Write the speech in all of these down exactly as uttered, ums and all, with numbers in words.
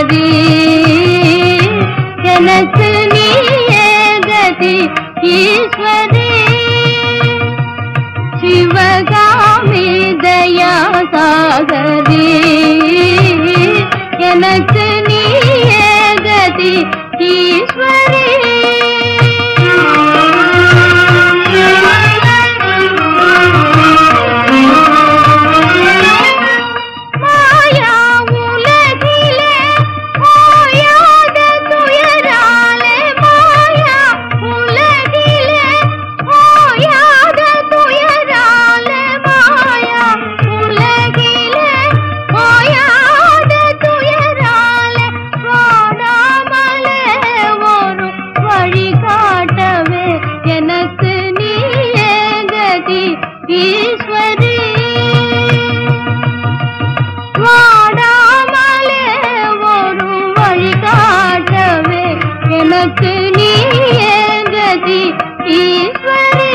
சாகரி எனக்கு நீயே கதி ஈஸ்வரி சிவகாமி தயா சாகரி எனக்கு நீயே கதி ஈஸ்வரி ஈஸ்வரி வாடாமலே ஒரு வழி காட்டவே எனக்கு நீயே கதி ஈஸ்வரி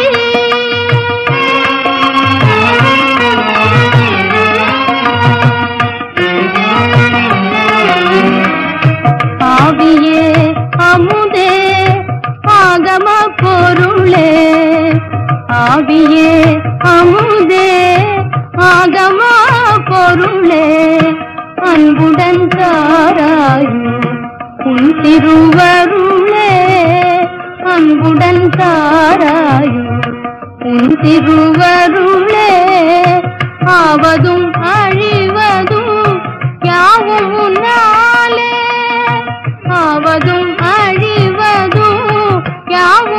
ஆவியே அமுதே ஆகம பொருளே ஆவியே அமுதே ஆகம பொருளே அன்புடன் தாராயோ உன் திருவருளே அன்புடன் தாராயோ உன் திருவருளே ஆவதும் அழிவதும் யாவும் உன்னாலே ஆவதும் அழிவதும் யாவும்